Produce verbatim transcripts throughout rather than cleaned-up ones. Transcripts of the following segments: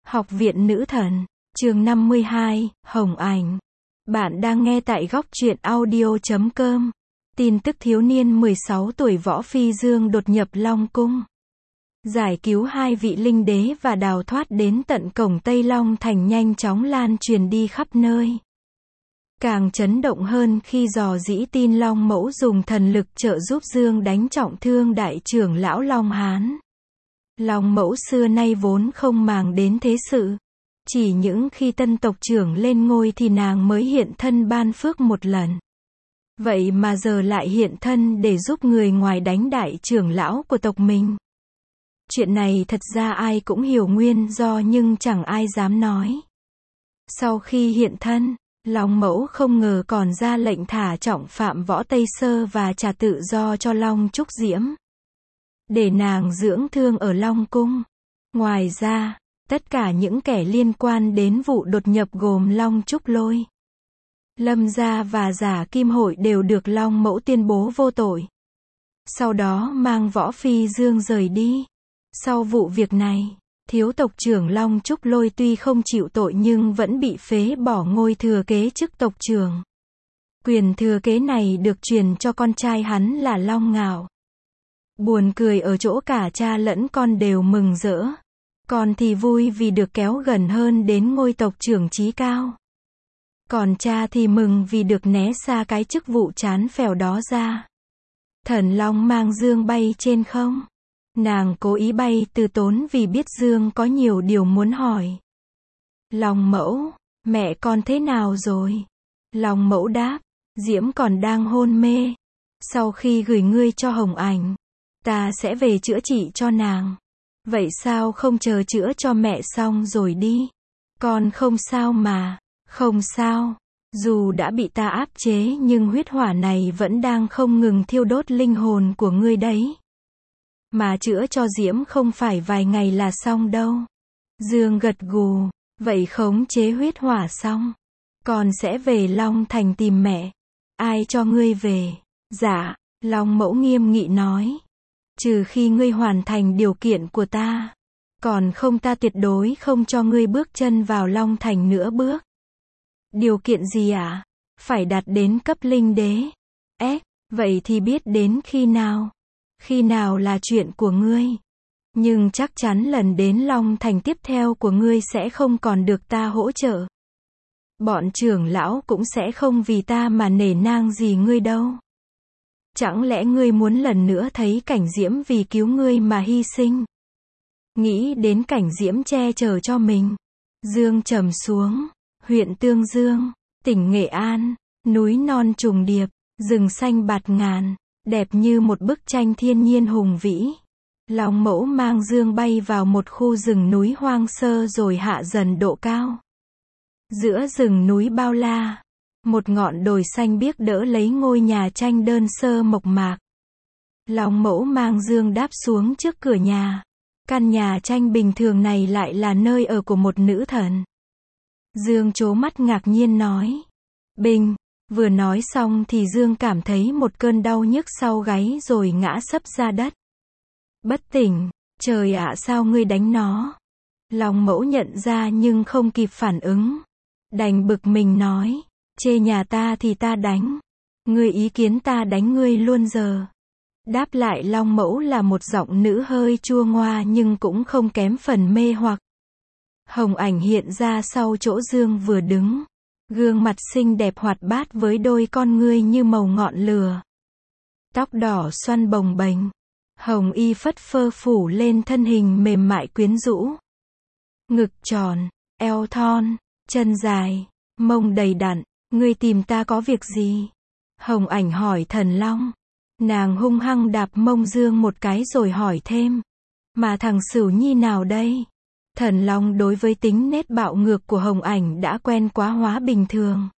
Học viện Nữ Thần, chương năm mươi hai, Hồng Ảnh. Bạn đang nghe tại góc truyện audio chấm com. Tin tức thiếu niên mười sáu tuổi Võ Phi Dương đột nhập Long Cung, giải cứu hai vị linh đế và đào thoát đến tận cổng Tây Long Thành nhanh chóng lan truyền đi khắp nơi. Càng chấn động hơn khi dò dĩ tin Long Mẫu dùng thần lực trợ giúp Dương đánh trọng thương đại trưởng lão Long Hán. Long Mẫu xưa nay vốn không màng đến thế sự, chỉ những khi tân tộc trưởng lên ngôi thì nàng mới hiện thân ban phước một lần. Vậy mà giờ lại hiện thân để giúp người ngoài đánh đại trưởng lão của tộc mình. Chuyện này thật ra ai cũng hiểu nguyên do nhưng chẳng ai dám nói. Sau khi hiện thân, Long Mẫu không ngờ còn ra lệnh thả trọng phạm Võ Tây Sơ và trả tự do cho Long Trúc Diễm, để nàng dưỡng thương ở Long Cung. Ngoài ra, tất cả những kẻ liên quan đến vụ đột nhập gồm Long Trúc Lôi, Lâm Gia và Giả Kim Hội đều được Long Mẫu tuyên bố vô tội. Sau đó mang Võ Phi Dương rời đi. Sau vụ việc này, thiếu tộc trưởng Long Trúc Lôi tuy không chịu tội nhưng vẫn bị phế bỏ ngôi thừa kế chức tộc trưởng. Quyền thừa kế này được truyền cho con trai hắn là Long Ngạo. Buồn cười ở chỗ cả cha lẫn con đều mừng rỡ. Con thì vui vì được kéo gần hơn đến ngôi tộc trưởng chí cao. Còn cha thì mừng vì được né xa cái chức vụ chán phèo đó ra. Thần Long mang Dương bay trên không. Nàng cố ý bay từ tốn vì biết Dương có nhiều điều muốn hỏi. Long Mẫu, mẹ con thế nào rồi? Long Mẫu đáp, Diễm còn đang hôn mê. Sau khi gửi ngươi cho Hồng Ảnh, ta sẽ về chữa trị cho nàng. Vậy sao không chờ chữa cho mẹ xong rồi đi? Con không sao mà. Không sao. Dù đã bị ta áp chế nhưng huyết hỏa này vẫn đang không ngừng thiêu đốt linh hồn của ngươi đấy. Mà chữa cho Diễm không phải vài ngày là xong đâu. Dương gật gù. Vậy khống chế huyết hỏa xong, con sẽ về Long Thành tìm mẹ. Ai cho ngươi về? Dạ, Long Mẫu nghiêm nghị nói. Trừ khi ngươi hoàn thành điều kiện của ta. Còn không ta tuyệt đối không cho ngươi bước chân vào Long Thành nữa bước. Điều kiện gì ạ? À? Phải đạt đến cấp linh đế. Ế, vậy thì biết đến khi nào? Khi nào là chuyện của ngươi. Nhưng chắc chắn lần đến Long Thành tiếp theo của ngươi sẽ không còn được ta hỗ trợ. Bọn trưởng lão cũng sẽ không vì ta mà nể nang gì ngươi đâu. Chẳng lẽ ngươi muốn lần nữa thấy cảnh Diễm vì cứu ngươi mà hy sinh? Nghĩ đến cảnh Diễm che chở cho mình. Dương trầm xuống. Huyện Tương Dương, tỉnh Nghệ An, núi non trùng điệp, rừng xanh bạt ngàn, đẹp như một bức tranh thiên nhiên hùng vĩ. Long Mẫu mang Dương bay vào một khu rừng núi hoang sơ rồi hạ dần độ cao. Giữa rừng núi bao la, một ngọn đồi xanh biếc đỡ lấy ngôi nhà tranh đơn sơ mộc mạc. Long Mẫu mang Dương đáp xuống trước cửa nhà. Căn nhà tranh bình thường này lại là nơi ở của một nữ thần. Dương trố mắt ngạc nhiên nói. Bình, vừa nói xong thì Dương cảm thấy một cơn đau nhức sau gáy rồi ngã sấp ra đất. Bất tỉnh, trời ạ sao ngươi đánh nó? Long Mẫu nhận ra nhưng không kịp phản ứng. Đành bực mình nói, chê nhà ta thì ta đánh. Ngươi ý kiến ta đánh ngươi luôn giờ. Đáp lại Long Mẫu là một giọng nữ hơi chua ngoa nhưng cũng không kém phần mê hoặc. Hồng Ảnh hiện ra sau chỗ Dương vừa đứng. Gương mặt xinh đẹp hoạt bát với đôi con ngươi như màu ngọn lửa. Tóc đỏ xoăn bồng bềnh. Hồng y phất phơ phủ lên thân hình mềm mại quyến rũ. Ngực tròn, eo thon, chân dài, mông đầy đặn. Ngươi tìm ta có việc gì? Hồng Ảnh hỏi Thần Long. Nàng hung hăng đạp mông Dương một cái rồi hỏi thêm. Mà thằng Sửu Nhi nào đây? Thần Long đối với tính nết bạo ngược của Hồng Ảnh đã quen quá hóa bình thường.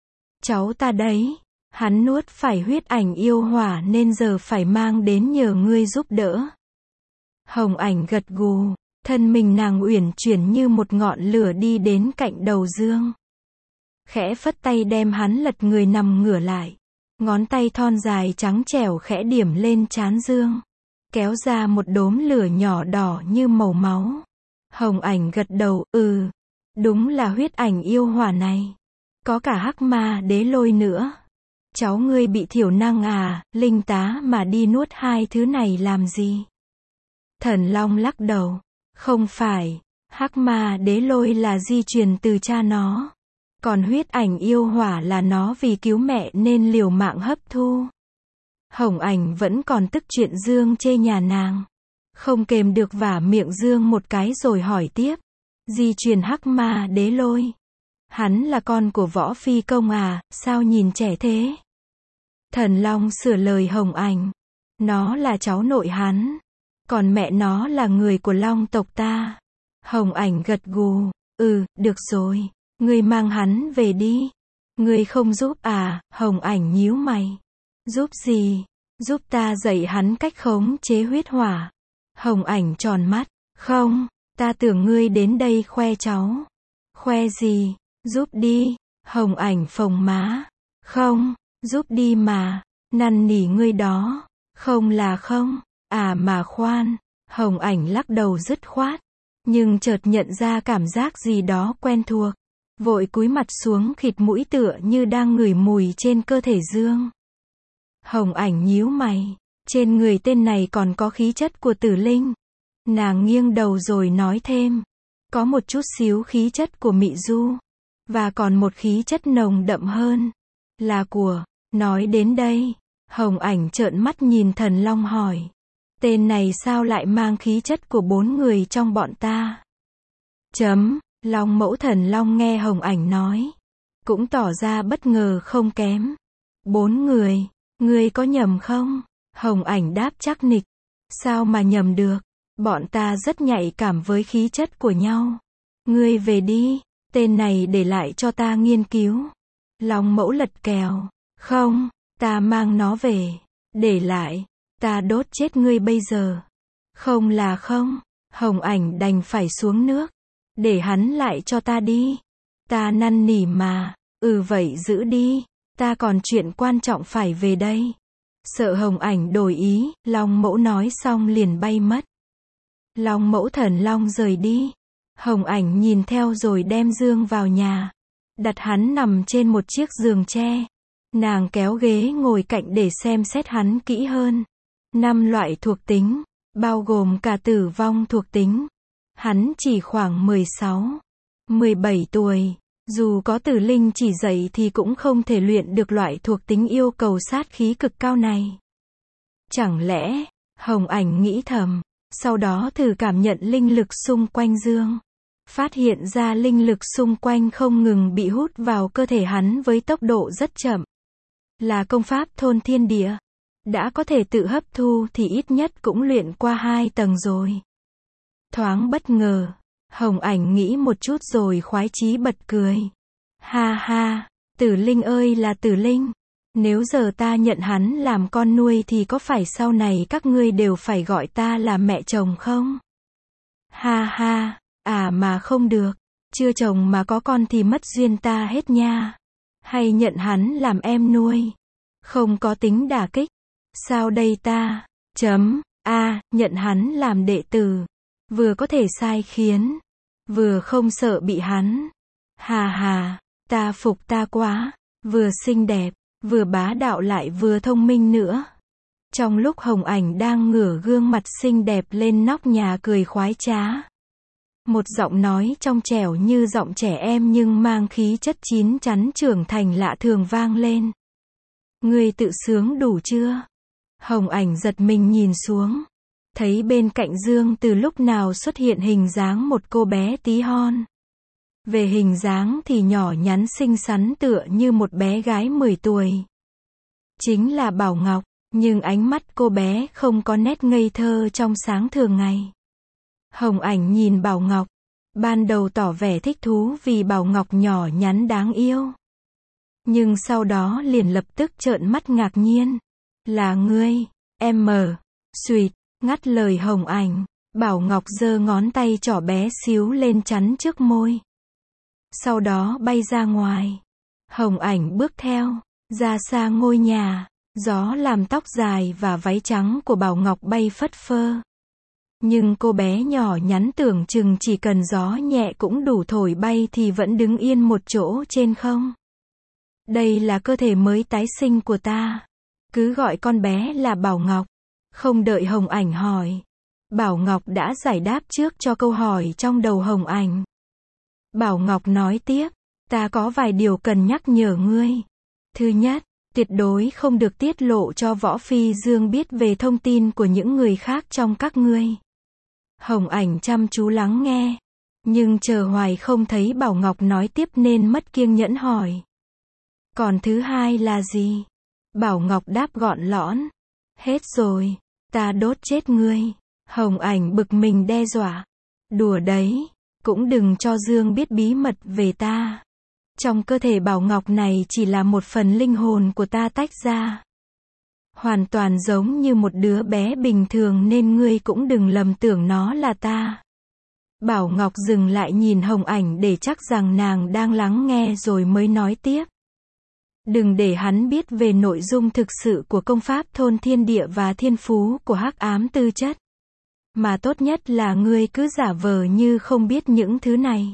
Cháu ta đấy, hắn nuốt phải huyết ảnh yêu hỏa nên giờ phải mang đến nhờ ngươi giúp đỡ. Hồng Ảnh gật gù, thân mình nàng uyển chuyển như một ngọn lửa đi đến cạnh đầu Dương. Khẽ phất tay đem hắn lật người nằm ngửa lại. Ngón tay thon dài trắng trẻo khẽ điểm lên trán Dương. Kéo ra một đốm lửa nhỏ đỏ như màu máu. Hồng Ảnh gật đầu, ừ, đúng là huyết ảnh yêu hỏa này. Có cả hắc ma đế lôi nữa. Cháu ngươi bị thiểu năng à, linh tá mà đi nuốt hai thứ này làm gì? Thần Long lắc đầu, không phải, hắc ma đế lôi là di truyền từ cha nó. Còn huyết ảnh yêu hỏa là nó vì cứu mẹ nên liều mạng hấp thu. Hồng Ảnh vẫn còn tức chuyện Dương chê nhà nàng. Không kềm được vả miệng Dương một cái rồi hỏi tiếp. Di truyền hắc ma đế lôi. Hắn là con của Võ Phi Công à, sao nhìn trẻ thế? Thần Long sửa lời Hồng Ảnh. Nó là cháu nội hắn. Còn mẹ nó là người của Long tộc ta. Hồng Ảnh gật gù. Ừ, được rồi. Ngươi mang hắn về đi. Ngươi không giúp à? Hồng Ảnh nhíu mày. Giúp gì? Giúp ta dạy hắn cách khống chế huyết hỏa. Hồng Ảnh tròn mắt. Không, ta tưởng ngươi đến đây khoe cháu. Khoe gì? Giúp đi. Hồng Ảnh phồng má. Không, giúp đi mà. Năn nỉ ngươi đó. Không là không. À mà khoan. Hồng Ảnh lắc đầu dứt khoát. Nhưng chợt nhận ra cảm giác gì đó quen thuộc. Vội cúi mặt xuống khịt mũi tựa như đang ngửi mùi trên cơ thể Dương. Hồng Ảnh nhíu mày. Trên người tên này còn có khí chất của Tử Linh. Nàng nghiêng đầu rồi nói thêm. Có một chút xíu khí chất của Mị Du. Và còn một khí chất nồng đậm hơn. Là của. Nói đến đây. Hồng Ảnh trợn mắt nhìn Thần Long hỏi. Tên này sao lại mang khí chất của bốn người trong bọn ta? Chấm. Long mẫu Thần Long nghe Hồng Ảnh nói. Cũng tỏ ra bất ngờ không kém. Bốn người. Ngươi có nhầm không? Hồng Ảnh đáp chắc nịch. Sao mà nhầm được? Bọn ta rất nhạy cảm với khí chất của nhau. Ngươi về đi. Tên này để lại cho ta nghiên cứu. Long mẫu lật kèo. Không, ta mang nó về. Để lại. Ta đốt chết ngươi bây giờ. Không là không. Hồng Ảnh đành phải xuống nước. Để hắn lại cho ta đi. Ta năn nỉ mà. Ừ vậy giữ đi. Ta còn chuyện quan trọng phải về đây. Sợ Hồng Ảnh đổi ý, Long mẫu nói xong liền bay mất. Long mẫu Thần Long rời đi. Hồng Ảnh nhìn theo rồi đem Dương vào nhà. Đặt hắn nằm trên một chiếc giường tre. Nàng kéo ghế ngồi cạnh để xem xét hắn kỹ hơn. Năm loại thuộc tính, bao gồm cả tử vong thuộc tính. Hắn chỉ khoảng mười sáu, mười bảy tuổi. Dù có Tử Linh chỉ dạy thì cũng không thể luyện được loại thuộc tính yêu cầu sát khí cực cao này. Chẳng lẽ, Hồng Ảnh nghĩ thầm, sau đó thử cảm nhận linh lực xung quanh Dương. Phát hiện ra linh lực xung quanh không ngừng bị hút vào cơ thể hắn với tốc độ rất chậm. Là công pháp thôn thiên địa. Đã có thể tự hấp thu thì ít nhất cũng luyện qua hai tầng rồi. Thoáng bất ngờ. Hồng Ảnh nghĩ một chút rồi khoái chí bật cười. Ha ha, Tử Linh ơi là Tử Linh. Nếu giờ ta nhận hắn làm con nuôi thì có phải sau này các ngươi đều phải gọi ta là mẹ chồng không? Ha ha, à mà không được. Chưa chồng mà có con thì mất duyên ta hết nha. Hay nhận hắn làm em nuôi. Không có tính đả kích. Sao đây ta? Chấm. A, nhận hắn làm đệ tử. Vừa có thể sai khiến. Vừa không sợ bị hắn. Hà hà, ta phục ta quá. Vừa xinh đẹp, vừa bá đạo lại vừa thông minh nữa. Trong lúc Hồng Ảnh đang ngửa gương mặt xinh đẹp lên nóc nhà cười khoái trá. Một giọng nói trong trẻo như giọng trẻ em nhưng mang khí chất chín chắn trưởng thành lạ thường vang lên. Ngươi tự sướng đủ chưa? Hồng Ảnh giật mình nhìn xuống. Thấy bên cạnh Dương từ lúc nào xuất hiện hình dáng một cô bé tí hon. Về hình dáng thì nhỏ nhắn xinh xắn tựa như một bé gái mười tuổi. Chính là Bảo Ngọc, nhưng ánh mắt cô bé không có nét ngây thơ trong sáng thường ngày. Hồng Ảnh nhìn Bảo Ngọc, ban đầu tỏ vẻ thích thú vì Bảo Ngọc nhỏ nhắn đáng yêu. Nhưng sau đó liền lập tức trợn mắt ngạc nhiên. Là ngươi, em mờ, suýt, ngắt lời Hồng Ảnh. Bảo Ngọc giơ ngón tay trỏ bé xíu lên chắn trước môi. Sau đó bay ra ngoài. Hồng Ảnh bước theo, ra xa ngôi nhà. Gió làm tóc dài và váy trắng của Bảo Ngọc bay phất phơ. Nhưng cô bé nhỏ nhắn tưởng chừng chỉ cần gió nhẹ cũng đủ thổi bay thì vẫn đứng yên một chỗ trên không. Đây là cơ thể mới tái sinh của ta. Cứ gọi con bé là Bảo Ngọc. Không đợi Hồng Ảnh hỏi. Bảo Ngọc đã giải đáp trước cho câu hỏi trong đầu Hồng Ảnh. Bảo Ngọc nói tiếp, ta có vài điều cần nhắc nhở ngươi. Thứ nhất, tuyệt đối không được tiết lộ cho Võ Phi Dương biết về thông tin của những người khác trong các ngươi. Hồng Ảnh chăm chú lắng nghe, nhưng chờ hoài không thấy Bảo Ngọc nói tiếp nên mất kiên nhẫn hỏi. Còn thứ hai là gì? Bảo Ngọc đáp gọn lõn. Hết rồi, ta đốt chết ngươi. Hồng Ảnh bực mình đe dọa. Đùa đấy, cũng đừng cho Dương biết bí mật về ta. Trong cơ thể Bảo Ngọc này chỉ là một phần linh hồn của ta tách ra. Hoàn toàn giống như một đứa bé bình thường nên ngươi cũng đừng lầm tưởng nó là ta. Bảo Ngọc dừng lại nhìn Hồng Ảnh để chắc rằng nàng đang lắng nghe rồi mới nói tiếp. Đừng để hắn biết về nội dung thực sự của công pháp thôn thiên địa và thiên phú của hắc ám tư chất. Mà tốt nhất là ngươi cứ giả vờ như không biết những thứ này.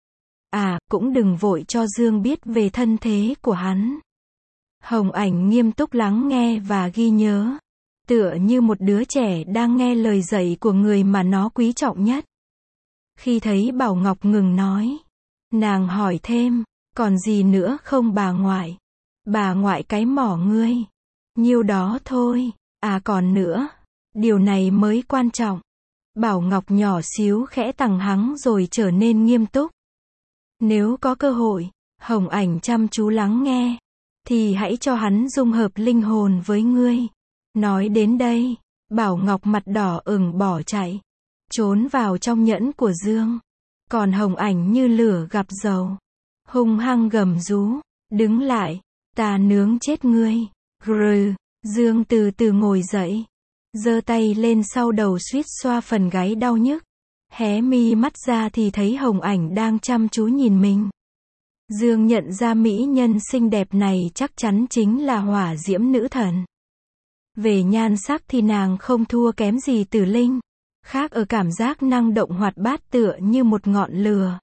À, cũng đừng vội cho Dương biết về thân thế của hắn. Hồng Ảnh nghiêm túc lắng nghe và ghi nhớ. Tựa như một đứa trẻ đang nghe lời dạy của người mà nó quý trọng nhất. Khi thấy Bảo Ngọc ngừng nói, nàng hỏi thêm, còn gì nữa không bà ngoại? Bà ngoại cái mỏ ngươi. Nhiêu đó thôi. À còn nữa. Điều này mới quan trọng. Bảo Ngọc nhỏ xíu khẽ tằng hắng rồi trở nên nghiêm túc. Nếu có cơ hội, Hồng Ảnh chăm chú lắng nghe, thì hãy cho hắn dung hợp linh hồn với ngươi. Nói đến đây, Bảo Ngọc mặt đỏ ửng bỏ chạy, trốn vào trong nhẫn của Dương. Còn Hồng Ảnh như lửa gặp dầu, hung hăng gầm rú, đứng lại, ta nướng chết ngươi. Rừ, Dương từ từ ngồi dậy, giơ tay lên sau đầu suýt xoa phần gáy đau nhức. Hé mi mắt ra thì thấy Hồng Ảnh đang chăm chú nhìn mình. Dương nhận ra mỹ nhân xinh đẹp này chắc chắn chính là Hỏa Diễm Nữ Thần. Về nhan sắc thì nàng không thua kém gì Tử Linh, khác ở cảm giác năng động hoạt bát tựa như một ngọn lửa.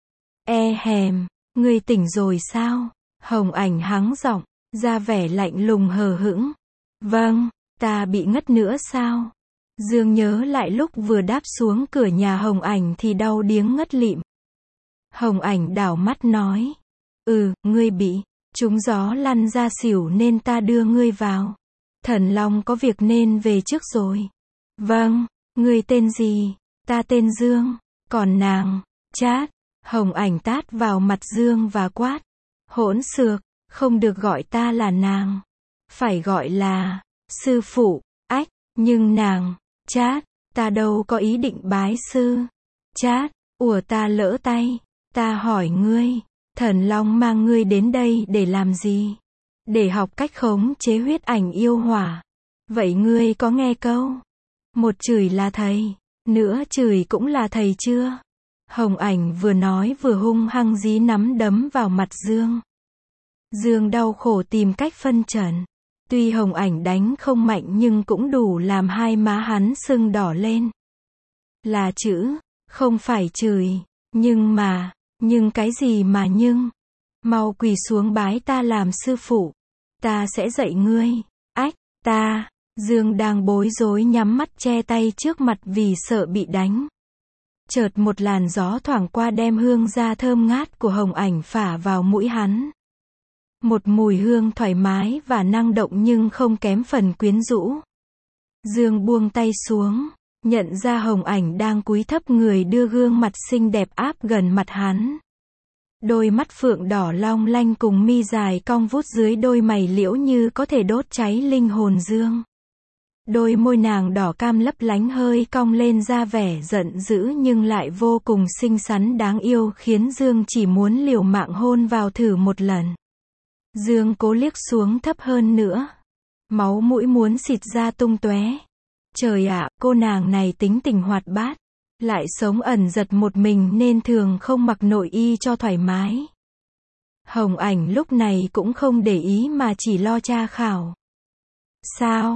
E hèm, ngươi tỉnh rồi sao? Hồng Ảnh hắng giọng, ra vẻ lạnh lùng hờ hững. Vâng, ta bị ngất nữa sao? Dương nhớ lại lúc vừa đáp xuống cửa nhà Hồng Ảnh thì đau điếng ngất lịm. Hồng Ảnh đảo mắt nói. Ừ, ngươi bị trúng gió lăn ra xỉu nên ta đưa ngươi vào. Thần Long có việc nên về trước rồi. Vâng, ngươi tên gì? Ta tên Dương. Còn nàng? Chát. Hồng Ảnh tát vào mặt Dương và quát. Hỗn xược, không được gọi ta là nàng. Phải gọi là sư phụ. Ách, nhưng nàng, chát, ta đâu có ý định bái sư. Chát, ủa ta lỡ tay. Ta hỏi ngươi, Thần Long mang ngươi đến đây để làm gì? Để học cách khống chế huyết ảnh yêu hỏa. Vậy ngươi có nghe câu? Một chửi là thầy, nữa chửi cũng là thầy chưa? Hồng Ảnh vừa nói vừa hung hăng dí nắm đấm vào mặt Dương. Dương đau khổ tìm cách phân trần. Tuy Hồng Ảnh đánh không mạnh nhưng cũng đủ làm hai má hắn sưng đỏ lên. Là chữ, không phải chửi. Nhưng mà, nhưng cái gì mà nhưng? Mau quỳ xuống bái ta làm sư phụ. Ta sẽ dạy ngươi. Ách, ta. Dương đang bối rối nhắm mắt che tay trước mặt vì sợ bị đánh. Chợt một làn gió thoảng qua đem hương ra thơm ngát của Hồng Ảnh phả vào mũi hắn. Một mùi hương thoải mái và năng động nhưng không kém phần quyến rũ. Dương buông tay xuống, nhận ra Hồng Ảnh đang cúi thấp người đưa gương mặt xinh đẹp áp gần mặt hắn. Đôi mắt phượng đỏ long lanh cùng mi dài cong vút dưới đôi mày liễu như có thể đốt cháy linh hồn Dương. Đôi môi nàng đỏ cam lấp lánh hơi cong lên ra vẻ giận dữ nhưng lại vô cùng xinh xắn đáng yêu khiến Dương chỉ muốn liều mạng hôn vào thử một lần. Dương cố liếc xuống thấp hơn nữa. Máu mũi muốn xịt ra tung tóe. Trời ạ, cô nàng này tính tình hoạt bát. Lại sống ẩn giật một mình nên thường không mặc nội y cho thoải mái. Hồng Ảnh lúc này cũng không để ý mà chỉ lo tra khảo. Sao?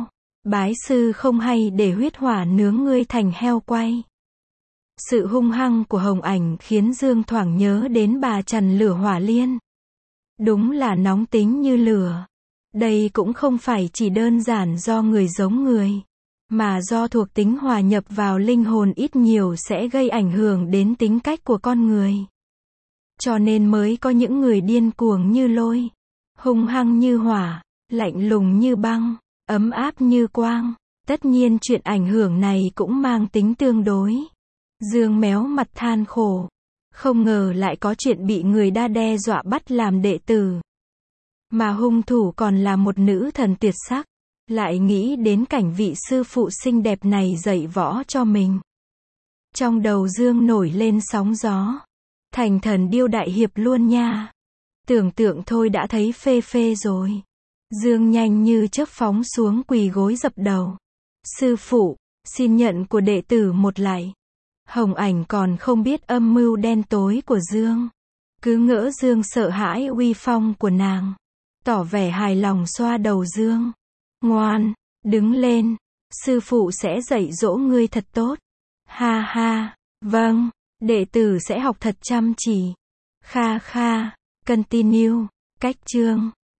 Bái sư không hay để huyết hỏa nướng ngươi thành heo quay. Sự hung hăng của Hồng Ảnh khiến Dương thoảng nhớ đến bà Trần Lửa Hỏa Liên. Đúng là nóng tính như lửa. Đây cũng không phải chỉ đơn giản do người giống người, mà do thuộc tính hòa nhập vào linh hồn ít nhiều sẽ gây ảnh hưởng đến tính cách của con người. Cho nên mới có những người điên cuồng như lôi, hung hăng như hỏa, lạnh lùng như băng, ấm áp như quang. Tất nhiên chuyện ảnh hưởng này cũng mang tính tương đối. Dương méo mặt than khổ. Không ngờ lại có chuyện bị người đa đe dọa bắt làm đệ tử. Mà hung thủ còn là một nữ thần tuyệt sắc. Lại nghĩ đến cảnh vị sư phụ xinh đẹp này dạy võ cho mình. Trong đầu Dương nổi lên sóng gió. Thành thần điêu đại hiệp luôn nha. Tưởng tượng thôi đã thấy phê phê rồi. Dương nhanh như chớp phóng xuống quỳ gối dập đầu. Sư phụ, xin nhận của đệ tử một lạy. Hồng Ảnh còn không biết âm mưu đen tối của Dương. Cứ ngỡ Dương sợ hãi uy phong của nàng. Tỏ vẻ hài lòng xoa đầu Dương. Ngoan, đứng lên. Sư phụ sẽ dạy dỗ ngươi thật tốt. Ha ha, vâng, đệ tử sẽ học thật chăm chỉ. Kha kha, continue, cách chương.